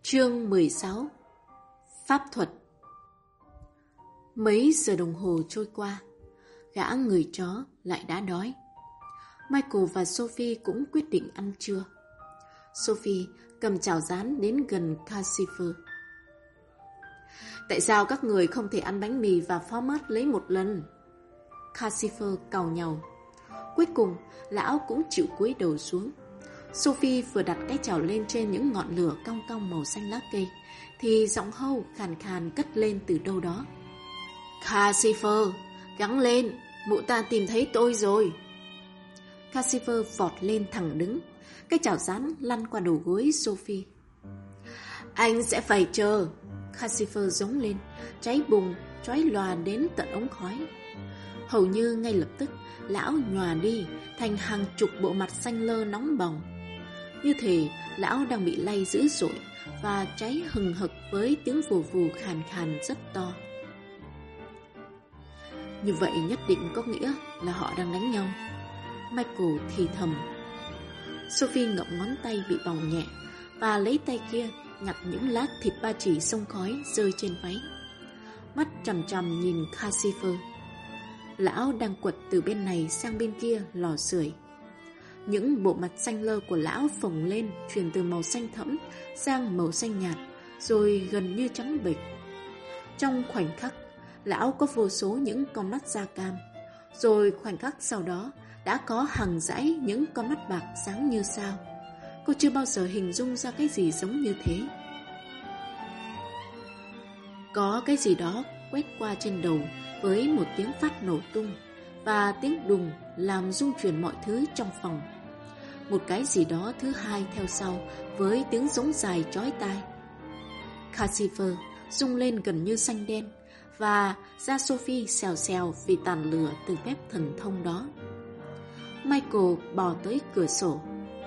Chương 16. Pháp thuật. Mấy giờ đồng hồ trôi qua, gã người chó lại đã đói. Michael và Sophie cũng quyết định ăn trưa. Sophie cầm chảo rán đến gần Calcifer. Tại sao các người không thể ăn bánh mì và format lấy một lần? Calcifer càu nhàu. Cuối cùng, lão cũng chịu cúi đầu xuống. Sophie vừa đặt cái chảo lên trên những ngọn lửa cong cong màu xanh lá cây, thì giọng hâu khàn khàn cất lên từ đâu đó. Calcifer, gắng lên, mụ ta tìm thấy tôi rồi. Calcifer vọt lên thẳng đứng, cái chảo rán lăn qua đầu gối Sophie. Anh sẽ phải chờ. Calcifer giống lên, cháy bùng, chói lòa đến tận ống khói. Hầu như ngay lập tức, lão nhòa đi thành hàng chục bộ mặt xanh lơ nóng bỏng. Như thể lão đang bị lay dữ dội và cháy hừng hực với tiếng vù vù khàn khàn rất to. Như vậy nhất định có nghĩa là họ đang đánh nhau. Michael thì thầm. Sophie ngậm ngón tay bị bỏng nhẹ và lấy tay kia nhặt những lát thịt ba chỉ xông khói rơi trên váy. Mắt chằm chằm nhìn Calcifer. Lão đang quật từ bên này sang bên kia lò sưởi. Những bộ mặt xanh lơ của lão phồng lên, chuyển từ màu xanh thẫm sang màu xanh nhạt, rồi gần như trắng bệch. Trong khoảnh khắc, lão có vô số những con mắt da cam, rồi khoảnh khắc sau đó đã có hàng dãy những con mắt bạc sáng như sao. Cô chưa bao giờ hình dung ra cái gì giống như thế. Có cái gì đó quét qua trên đầu với một tiếng phát nổ tung, và tiếng đùng làm rung chuyển mọi thứ trong phòng. Một cái gì đó thứ hai theo sau với tiếng rống dài chói tai. Calcifer rung lên gần như xanh đen, và da Sophie xèo xèo vì tàn lửa từ phép thần thông đó. Michael bò tới cửa sổ.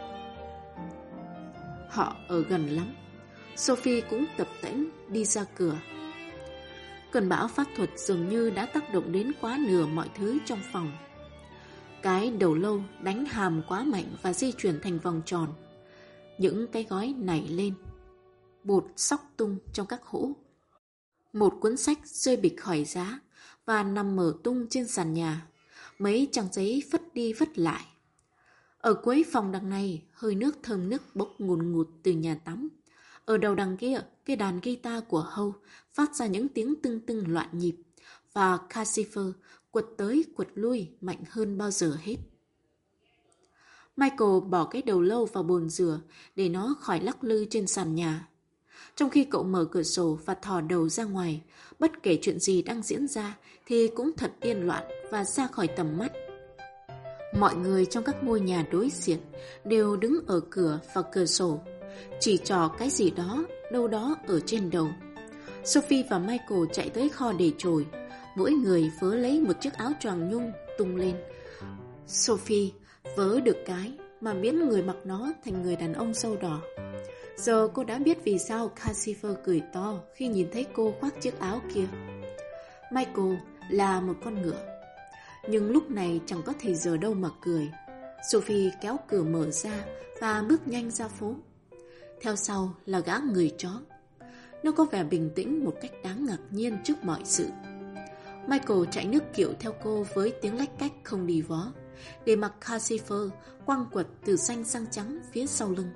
Họ ở gần lắm. Sophie cũng tập tễnh đi ra cửa. Cơn bão pháp thuật dường như đã tác động đến quá nửa mọi thứ trong phòng. Cái đầu lâu đánh hàm quá mạnh và di chuyển thành vòng tròn. Những cái gói nảy lên. Bột xóc tung trong các hũ. Một cuốn sách rơi bịch khỏi giá và nằm mở tung trên sàn nhà. Mấy trang giấy phất đi phất lại. Ở cuối phòng đằng này, hơi nước thơm nức bốc ngùn ngụt từ nhà tắm. Ở đầu đằng kia, cái đàn guitar của Howe phát ra những tiếng tưng tưng loạn nhịp, và Calcifer quật tới quật lui mạnh hơn bao giờ hết. Michael bỏ cái đầu lâu vào bồn rửa để nó khỏi lắc lư trên sàn nhà. Trong khi cậu mở cửa sổ và thò đầu ra ngoài, bất kể chuyện gì đang diễn ra thì cũng thật điên loạn và ra khỏi tầm mắt. Mọi người trong các ngôi nhà đối diện đều đứng ở cửa và cửa sổ, chỉ trò cái gì đó đâu đó ở trên đầu. Sophie và Michael chạy tới kho để chổi, mỗi người vớ lấy một chiếc áo choàng nhung tung lên. Sophie vớ được cái mà biến người mặc nó thành người đàn ông sâu đỏ. Giờ cô đã biết vì sao Calcifer cười to khi nhìn thấy cô khoác chiếc áo kia. Michael là một con ngựa, nhưng lúc này chẳng có thì giờ đâu mà cười. Sophie kéo cửa mở ra và bước nhanh ra phố. Theo sau là gã người chó. Nó có vẻ bình tĩnh một cách đáng ngạc nhiên trước mọi sự. Michael chạy nước kiệu theo cô với tiếng lách cách không đi vó, để mặc Calcifer quăng quật từ xanh sang trắng phía sau lưng.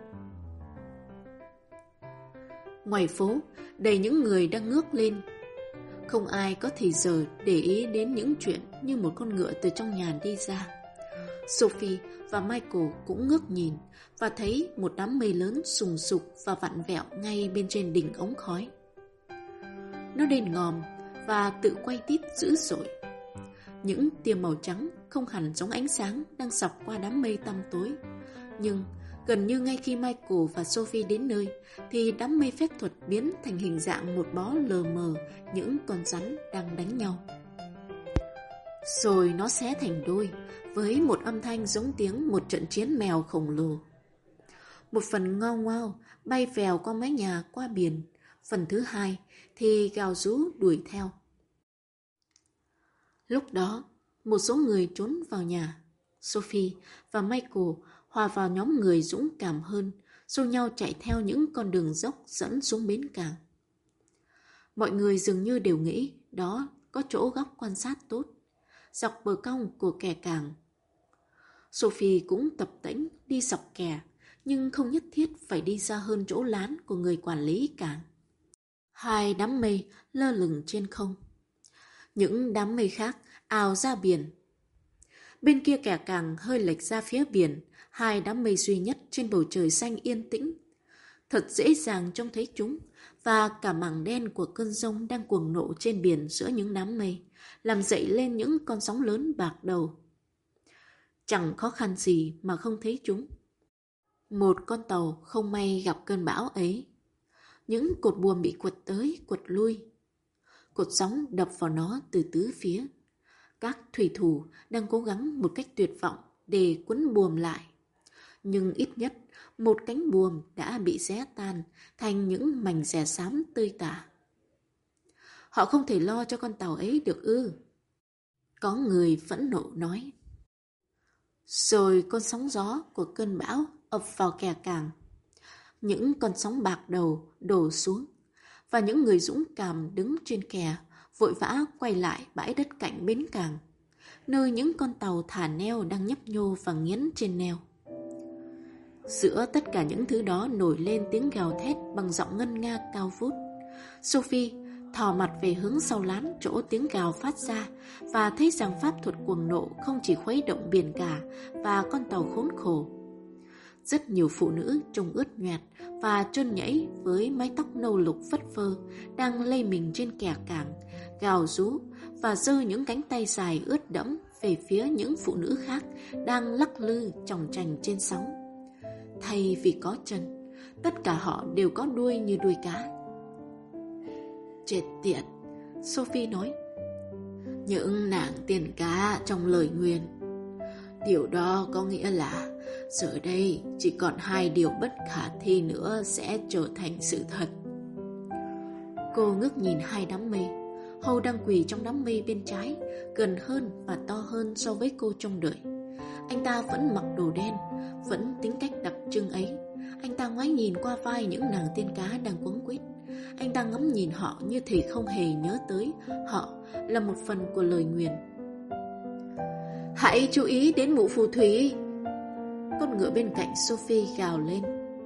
Ngoài phố, đầy những người đang ngước lên. Không ai có thì giờ để ý đến những chuyện như một con ngựa từ trong nhà đi ra. Sophie và Michael cũng ngước nhìn và thấy một đám mây lớn sùng sục và vặn vẹo ngay bên trên đỉnh ống khói. Nó đen ngòm và tự quay tít dữ dội. Những tia màu trắng không hẳn giống ánh sáng đang xọc qua đám mây tăm tối. Nhưng gần như ngay khi Michael và Sophie đến nơi thì đám mây phép thuật biến thành hình dạng một bó lờ mờ những con rắn đang đánh nhau. Rồi nó xé thành đôi với một âm thanh giống tiếng một trận chiến mèo khổng lồ. Một phần ngao ngao bay vèo qua mái nhà qua biển, phần thứ hai thì gào rú đuổi theo. Lúc đó, một số người trốn vào nhà. Sophie và Michael hòa vào nhóm người dũng cảm hơn, xô nhau chạy theo những con đường dốc dẫn xuống bến cảng. Mọi người dường như đều nghĩ đó có chỗ góc quan sát tốt, dọc bờ cong của kè cảng. Sophie cũng tập tễnh đi dọc kè, nhưng không nhất thiết phải đi xa hơn chỗ lán của người quản lý cảng. Hai đám mây lơ lửng trên không. Những đám mây khác ào ra biển. Bên kia kẻ cảng hơi lệch ra phía biển, hai đám mây duy nhất trên bầu trời xanh yên tĩnh. Thật dễ dàng trông thấy chúng, và cả mảng đen của cơn giông đang cuồng nộ trên biển giữa những đám mây, làm dậy lên những con sóng lớn bạc đầu. Chẳng khó khăn gì mà không thấy chúng. Một con tàu không may gặp cơn bão ấy. Những cột buồm bị quật tới, quật lui. Cột sóng đập vào nó từ tứ phía. Các thủy thủ đang cố gắng một cách tuyệt vọng để quấn buồm lại. Nhưng ít nhất một cánh buồm đã bị xé tan thành những mảnh rẻ xám tơi tả. Họ không thể lo cho con tàu ấy được ư? Có người phẫn nộ nói. Rồi con sóng gió của cơn bão ập vào kè cảng. Những con sóng bạc đầu đổ xuống, và những người dũng cảm đứng trên kè vội vã quay lại bãi đất cạnh bến cảng, nơi những con tàu thả neo đang nhấp nhô và nghiến trên neo. Giữa tất cả những thứ đó nổi lên tiếng gào thét bằng giọng ngân nga cao vút. Sophie thò mặt về hướng sau lán chỗ tiếng gào phát ra và thấy rằng pháp thuật cuồng nộ không chỉ khuấy động biển cả và con tàu khốn khổ. Rất nhiều phụ nữ trông ướt nhoẹt và trơn nhảy với mái tóc nâu lục phất phơ đang lây mình trên kè cảng, gào rú và giơ những cánh tay dài ướt đẫm về phía những phụ nữ khác đang lắc lư chòng chành trên sóng. Thay vì có chân, tất cả họ đều có đuôi như đuôi cá. Chết tiệt, Sophie nói. Những nàng tiên cá trong lời nguyền. Điều đó có nghĩa là giờ đây chỉ còn hai điều bất khả thi nữa sẽ trở thành sự thật. Cô ngước nhìn hai đám mây. Hầu đang quỳ trong đám mây bên trái, gần hơn và to hơn so với cô trông đợi. Anh ta vẫn mặc đồ đen, vẫn tính cách đặc trưng ấy. Anh ta ngoái nhìn qua vai những nàng tiên cá đang quấn quýt. Anh ta ngắm nhìn họ như thể không hề nhớ tới họ là một phần của lời nguyền. Hãy chú ý đến mụ phù thủy! Con ngựa bên cạnh Sophie gào lên.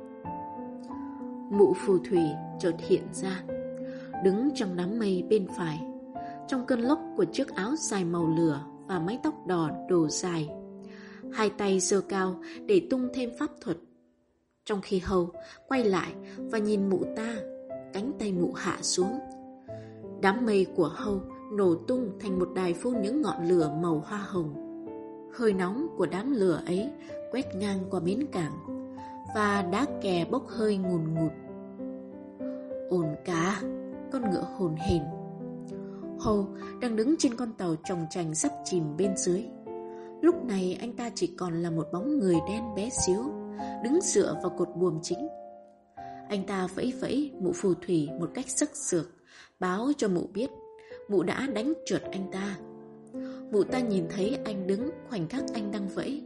Mụ phù thủy chợt hiện ra, đứng trong đám mây bên phải, trong cơn lốc của chiếc áo dài màu lửa và mái tóc đỏ đổ dài. Hai tay giơ cao để tung thêm pháp thuật. Trong khi Hầu quay lại và nhìn mụ ta, cánh tay mụ hạ xuống. Đám mây của Hầu nổ tung thành một đài phun những ngọn lửa màu hoa hồng. Hơi nóng của đám lửa ấy quét ngang qua bến cảng, và đá kè bốc hơi ngùn ngụt. Ồn cá, con ngựa hồn hển. Hầu đang đứng trên con tàu chòng chành sắp chìm bên dưới. Lúc này anh ta chỉ còn là một bóng người đen bé xíu, đứng dựa vào cột buồm chính. Anh ta vẫy vẫy mụ phù thủy một cách sức sược, báo cho mụ biết mụ đã đánh trượt anh ta. Mụ ta nhìn thấy anh đứng khoảnh khắc anh đang vẫy.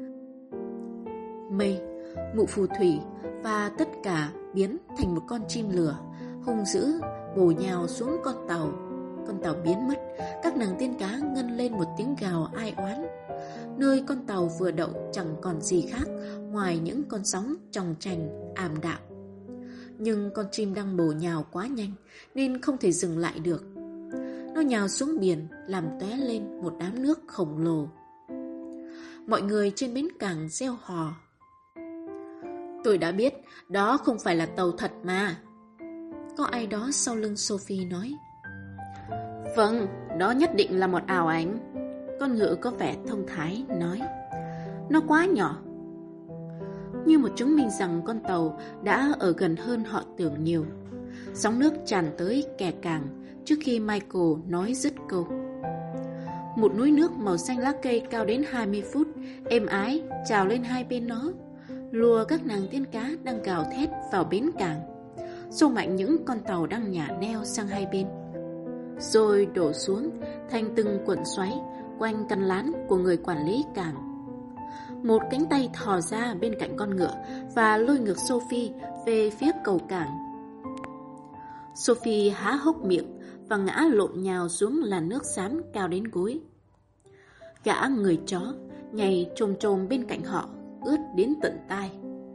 Mây, mụ phù thủy và tất cả biến thành một con chim lửa, hung dữ bổ nhào xuống con tàu. Con tàu biến mất, các nàng tiên cá ngân lên một tiếng gào ai oán. Nơi con tàu vừa đậu chẳng còn gì khác ngoài những con sóng chòng chành ảm đạm. Nhưng con chim đang bổ nhào quá nhanh nên không thể dừng lại được. Nó nhào xuống biển, làm tóe lên một đám nước khổng lồ. Mọi người trên bến cảng reo hò. Tôi đã biết, đó không phải là tàu thật mà. Có ai đó sau lưng Sophie nói. Vâng, đó nhất định là một ảo ảnh. Con ngựa có vẻ thông thái nói. Nó quá nhỏ. Như một chứng minh rằng con tàu đã ở gần hơn họ tưởng nhiều. Sóng nước tràn tới kè cảng trước khi Michael nói dứt câu. Một núi nước màu xanh lá cây cao đến 20 phút, êm ái trào lên hai bên nó, lùa các nàng tiên cá đang gào thét vào bến cảng, xô mạnh những con tàu đang nhả neo sang hai bên, rồi đổ xuống thành từng cuộn xoáy quanh căn lán của người quản lý cảng. Một cánh tay thò ra bên cạnh con ngựa và lôi ngược Sophie về phía cầu cảng. Sophie há hốc miệng và ngã lộn nhào xuống làn nước xám cao đến gối. Gã người chó nhảy chồm chồm bên cạnh họ, ướt đến tận tai.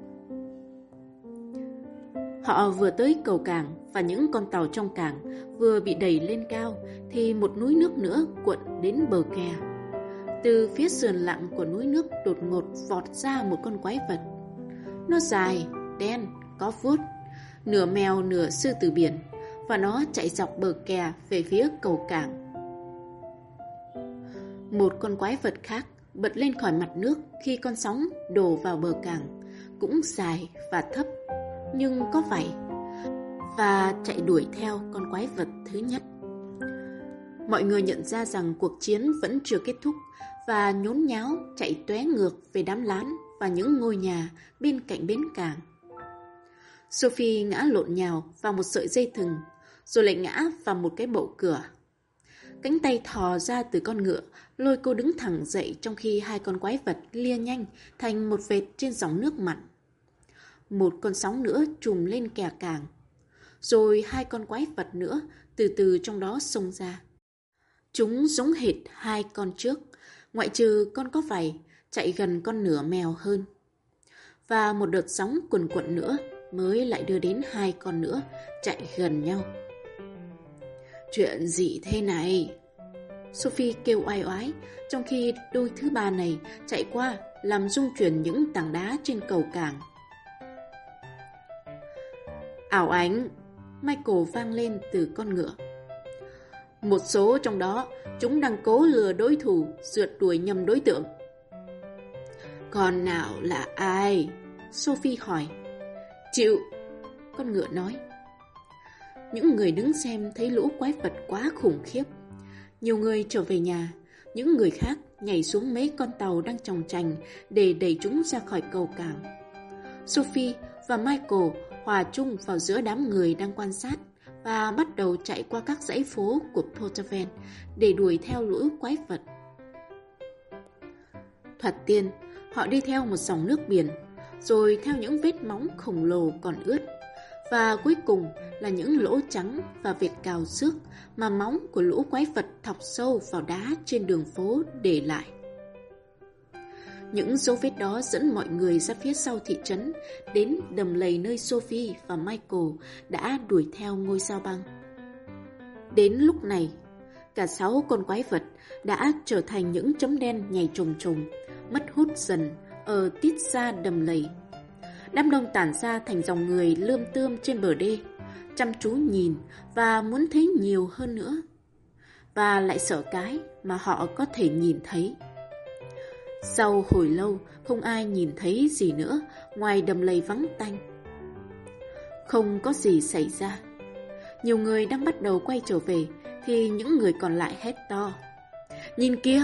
Họ vừa tới cầu cảng và những con tàu trong cảng vừa bị đẩy lên cao thì một núi nước nữa cuộn đến bờ kè. Từ phía sườn lặng của núi nước đột ngột vọt ra một con quái vật. Nó dài, đen, có vuốt, nửa mèo nửa sư tử biển, và nó chạy dọc bờ kè về phía cầu cảng. Một con quái vật khác bật lên khỏi mặt nước khi con sóng đổ vào bờ cảng, cũng dài và thấp nhưng có vảy, và chạy đuổi theo con quái vật thứ nhất. Mọi người nhận ra rằng cuộc chiến vẫn chưa kết thúc và nhốn nháo chạy tóe ngược về đám lán và những ngôi nhà bên cạnh bến cảng. Sophie ngã lộn nhào vào một sợi dây thừng, rồi lại ngã vào một cái bậu cửa. Cánh tay thò ra từ con ngựa lôi cô đứng thẳng dậy, trong khi hai con quái vật lia nhanh thành một vệt trên dòng nước mặn. Một con sóng nữa trùm lên kè cảng, rồi hai con quái vật nữa từ từ trong đó xông ra. Chúng giống hệt hai con trước, ngoại trừ con có vảy chạy gần con nửa mèo hơn. Và một đợt sóng cuồn cuộn nữa mới lại đưa đến hai con nữa chạy gần nhau. Chuyện gì thế này? Sophie kêu oai oái, trong khi đôi thứ ba này chạy qua làm rung chuyển những tảng đá trên cầu cảng. Ảo ảnh, Michael vang lên từ con ngựa. Một số trong đó, chúng đang cố lừa đối thủ, rượt đuổi nhầm đối tượng. Còn nào là ai? Sophie hỏi. Chịu, con ngựa nói. Những người đứng xem thấy lũ quái vật quá khủng khiếp. Nhiều người trở về nhà, những người khác nhảy xuống mấy con tàu đang chòng chành để đẩy chúng ra khỏi cầu cảng. Sophie và Michael hòa chung vào giữa đám người đang quan sát và bắt đầu chạy qua các dãy phố của Portaven để đuổi theo lũ quái vật. Thoạt tiên, họ đi theo một dòng nước biển, rồi theo những vết móng khổng lồ còn ướt, và cuối cùng là những lỗ trắng và vệt cào xước mà móng của lũ quái vật thọc sâu vào đá trên đường phố để lại. Những dấu vết đó dẫn mọi người ra phía sau thị trấn, đến đầm lầy nơi Sophie và Michael đã đuổi theo ngôi sao băng. Đến lúc này, cả 6 con quái vật đã trở thành những chấm đen nhảy chồm chồm, mất hút dần ở tít xa đầm lầy. Đám đông tản ra thành dòng người lươm tươm trên bờ đê, chăm chú nhìn và muốn thấy nhiều hơn nữa, và lại sợ cái mà họ có thể nhìn thấy. Sau hồi lâu, không ai nhìn thấy gì nữa ngoài đầm lầy vắng tanh. Không có gì xảy ra. Nhiều người đang bắt đầu quay trở về thì những người còn lại hét to. Nhìn kia!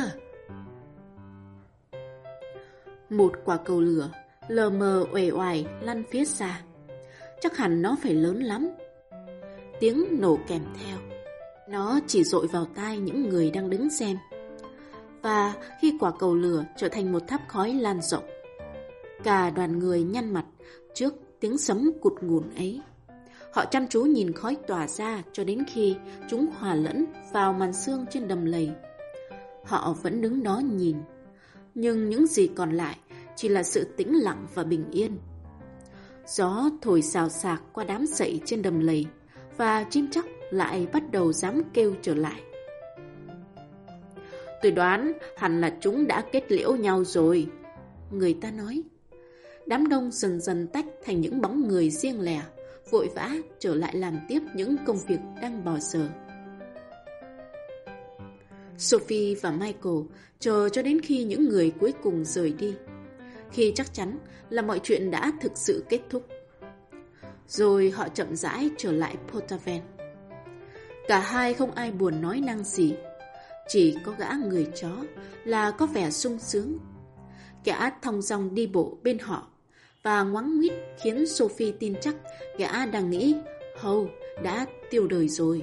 Một quả cầu lửa lờ mờ uể oải lăn phía xa. Chắc hẳn nó phải lớn lắm. Tiếng nổ kèm theo. Nó chỉ dội vào tai những người đang đứng xem. Và khi quả cầu lửa trở thành một tháp khói lan rộng, cả đoàn người nhăn mặt trước tiếng sấm cụt ngùn ấy. Họ chăm chú nhìn khói tỏa ra cho đến khi chúng hòa lẫn vào màn sương trên đầm lầy. Họ vẫn đứng đó nhìn, nhưng những gì còn lại chỉ là sự tĩnh lặng và bình yên. Gió thổi xào xạc qua đám sậy trên đầm lầy, và chim chóc lại bắt đầu dám kêu trở lại. Tôi đoán hẳn là chúng đã kết liễu nhau rồi, người ta nói. Đám đông dần dần tách thành những bóng người riêng lẻ, vội vã trở lại làm tiếp những công việc đang bỏ dở. Sophie và Michael chờ cho đến khi những người cuối cùng rời đi, khi chắc chắn là mọi chuyện đã thực sự kết thúc. Rồi họ chậm rãi trở lại Portaven. Cả hai không ai buồn nói năng gì, chỉ có gã người chó là có vẻ sung sướng. Gã thong dong đi bộ bên họ và ngoắng nguýt khiến Sophie tin chắc gã đang nghĩ Howe đã tiêu đời rồi.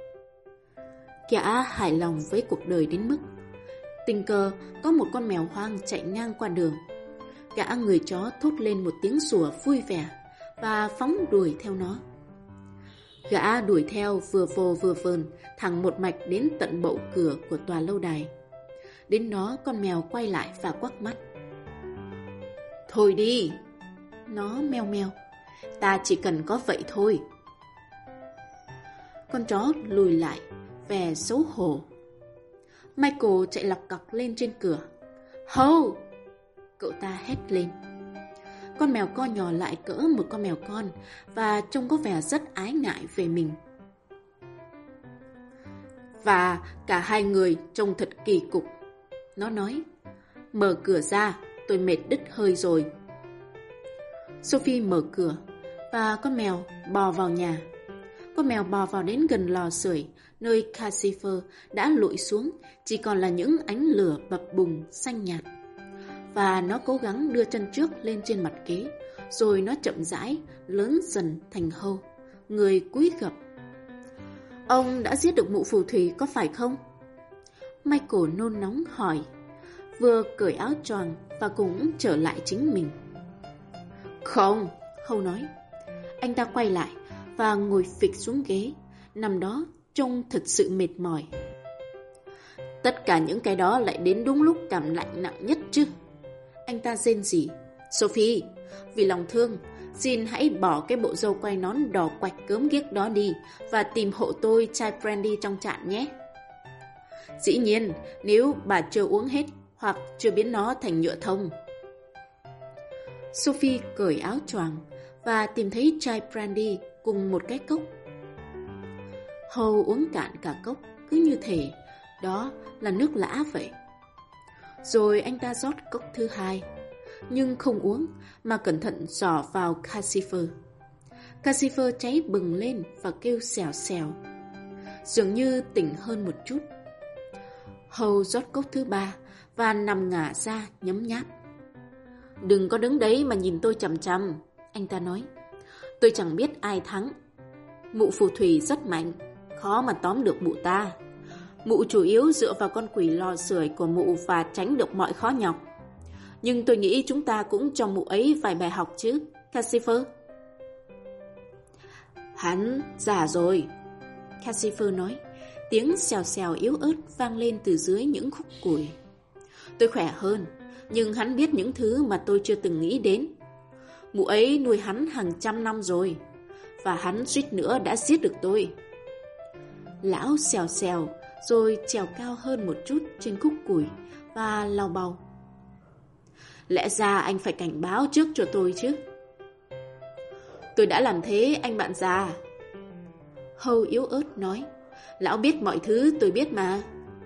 Gã hài lòng với cuộc đời đến mức tình cờ có một con mèo hoang chạy ngang qua đường, Gã người chó thốt lên một tiếng sủa vui vẻ và phóng đuổi theo nó. Gã đuổi theo vừa vồ vừa vờn, thẳng một mạch đến tận bậu cửa của tòa lâu đài. Đến đó con mèo quay lại và quắc mắt. Thôi đi, nó meo meo, ta chỉ cần có vậy thôi. Con chó lùi lại, vẻ xấu hổ. Michael chạy lọc cọc lên trên cửa. Hô! Cậu ta hét lên. Con mèo con nhỏ lại cỡ một con mèo con và trông có vẻ rất ái ngại về mình. Và cả hai người trông thật kỳ cục. Nó nói, mở cửa ra, tôi mệt đứt hơi rồi. Sophie mở cửa và con mèo bò vào nhà. Con mèo bò vào đến gần lò sưởi, nơi Calcifer đã lụi xuống, chỉ còn là những ánh lửa bập bùng xanh nhạt. Và nó cố gắng đưa chân trước lên trên mặt kế, rồi nó chậm rãi lớn dần thành Hâu, người cúi gập. Ông đã giết được mụ phù thủy có phải không? Michael nôn nóng hỏi, vừa cởi áo choàng và cũng trở lại chính mình. Không, Hâu nói. Anh ta quay lại và ngồi phịch xuống ghế, nằm đó trông thật sự mệt mỏi. Tất cả những cái đó lại đến đúng lúc cảm lạnh nặng nhất chứ. Anh ta rên rỉ. Sophie, vì lòng thương, xin hãy bỏ cái bộ râu quai nón đỏ quạch gớm ghiếc đó đi và tìm hộ tôi chai brandy trong chạn nhé. Dĩ nhiên, nếu bà chưa uống hết hoặc chưa biến nó thành nhựa thông. Sophie cởi áo choàng và tìm thấy chai brandy cùng một cái cốc. Hầu uống cạn cả cốc, cứ như thể đó là nước lã vậy. Rồi anh ta rót cốc thứ hai, nhưng không uống mà cẩn thận dò vào Calcifer. Calcifer cháy bừng lên và kêu xèo xèo, dường như tỉnh hơn một chút. Hầu rót cốc thứ ba và nằm ngả ra nhấm nháp. Đừng có đứng đấy mà nhìn tôi chằm chằm, anh ta nói. Tôi chẳng biết ai thắng. Mụ phù thủy rất mạnh, khó mà tóm được mụ ta. Mụ chủ yếu dựa vào con quỷ lò sưởi của mụ và tránh được mọi khó nhọc. Nhưng tôi nghĩ chúng ta cũng cho mụ ấy vài bài học chứ, Calcifer. Hắn già rồi, Calcifer nói. Tiếng xèo xèo yếu ớt vang lên từ dưới những khúc củi. Tôi khỏe hơn, nhưng hắn biết những thứ mà tôi chưa từng nghĩ đến. Mụ ấy nuôi hắn hàng trăm năm rồi, và hắn suýt nữa đã giết được tôi. Lão xèo xèo rồi trèo cao hơn một chút trên khúc củi và lau bầu. Lẽ ra anh phải cảnh báo trước cho tôi chứ. Tôi đã làm thế, anh bạn già. Hâu yếu ớt nói. Lão biết mọi thứ tôi biết mà.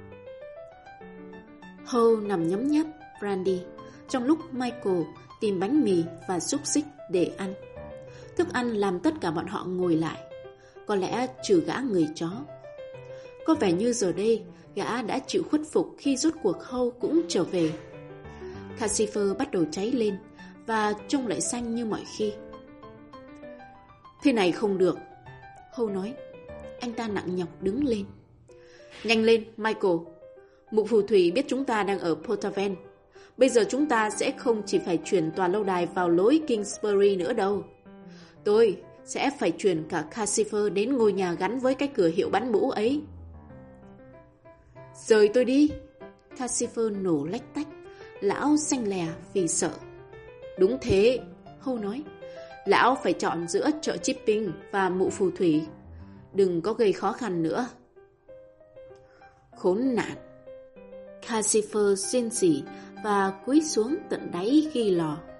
Hâu nằm nhấm nháp brandy trong lúc Michael tìm bánh mì và xúc xích để ăn. Thức ăn làm tất cả bọn họ ngồi lại, có lẽ trừ gã người chó. Có vẻ như giờ đây gã đã chịu khuất phục khi rốt cuộc Hâu cũng trở về. Calcifer bắt đầu cháy lên và trông lại xanh như mọi khi. Thế này không được, Hâu nói. Anh ta nặng nhọc đứng lên. Nhanh lên, Michael. Mụ phù thủy biết chúng ta đang ở Portaven. Bây giờ chúng ta sẽ không chỉ phải chuyển tòa lâu đài vào lối Kingsbury nữa đâu. Tôi sẽ phải chuyển cả Calcifer đến ngôi nhà gắn với cái cửa hiệu bắn mũ ấy. Rời tôi đi. Calcifer nổ lách tách. Lão xanh lè vì sợ. Đúng thế, Hâu nói. Lão phải chọn giữa chợ Chipping và mụ phù thủy. Đừng có gây khó khăn nữa. Khốn nạn. Calcifer rên rỉ và cúi xuống tận đáy ghi lò.